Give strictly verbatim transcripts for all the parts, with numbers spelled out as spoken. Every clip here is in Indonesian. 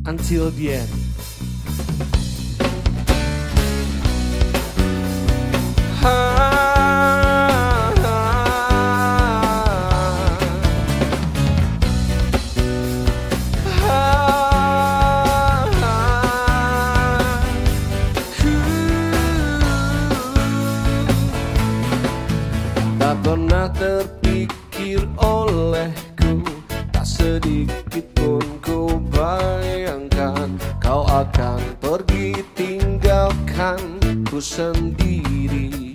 until the end. Tak pernah terpikir olehku, tak sedikit pun ku bayangkan kau akan pergi tinggalkan ku sendiri.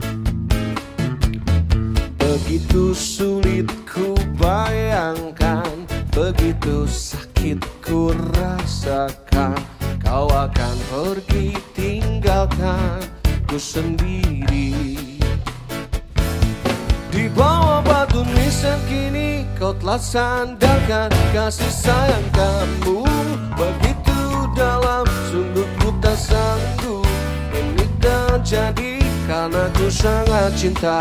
Begitu sulit ku bayangkan, begitu sakit ku rasakan, kau akan pergi tinggalkan ku sendiri. Di bawah batu nisan kini kau telah sandarkan kasih sayang kamu begitu dalam, sungguh ku tak sanggup ini terjadi karena ku sangat cinta.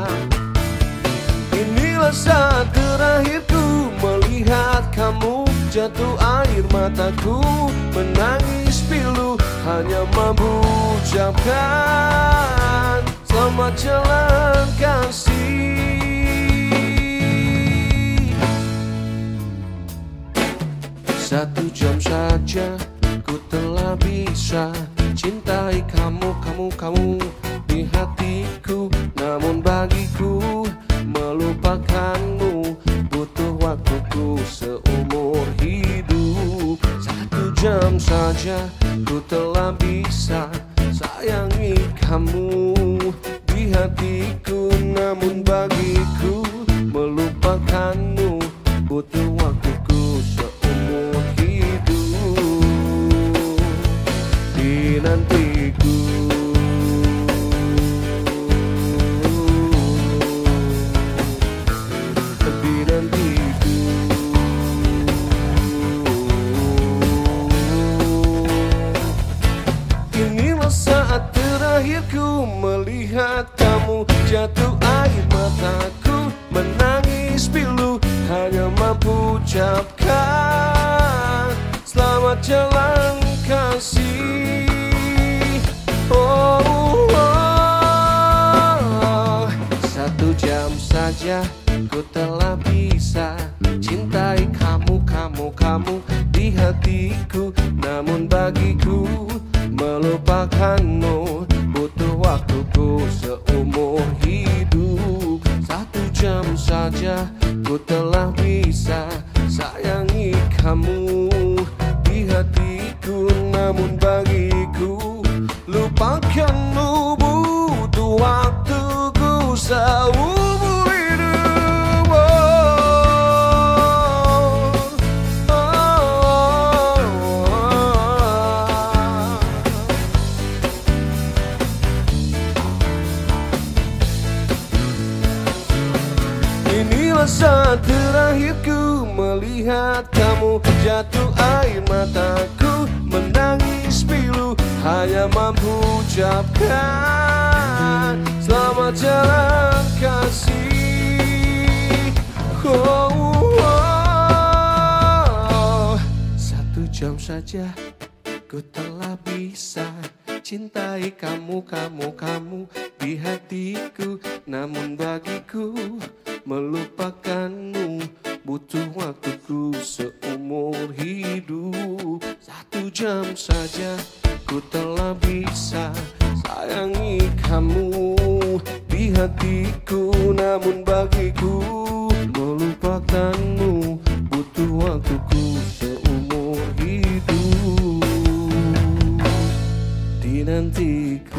Inilah saat terakhirku melihat kamu, jatuh air mataku menangis pilu, hanya mampu ucapkan selamat jalan kasih. Satu jam saja ku telah bisa cintai kamu, kamu, kamu di hatiku. Namun bagiku melupakanmu butuh waktuku seumur hidup. Satu jam saja ku telah bisa sayangi kamu di hatiku. Namun bagiku melupakanmu butuh waktuku seumur hidup. Dinantiku, dinantiku. Inilah saat terakhirku melihat kamu, jatuh air mataku menangis pilu, hanya mampu ucapkan selamat jalan kasih. Oh, oh, oh. Satu jam saja ku telah bisa cintai kamu, kamu, kamu di hatiku. Namun bagiku melupakanmu butuh waktuku seumur hidup. Satu jam saja ku telah bisa sayangi kamu di hatiku. Namun bagiku lupakanmu butuh waktuku seumur hidup. Oh, oh, oh. Inilah saat terakhirku melihat kamu, jatuh air mataku menangis pilu, hanya mampu ucapkan selamat jalan kasih. Oh, oh, oh. Satu jam saja ku telah bisa cintai kamu, kamu, kamu di hatiku. Namun bagiku melupakanmu butuh waktuku seumur hidup. Satu jam saja ku telah bisa sayangi kamu di hatiku. Namun bagiku melupakanmu butuh waktuku seumur hidup. Dinantikan.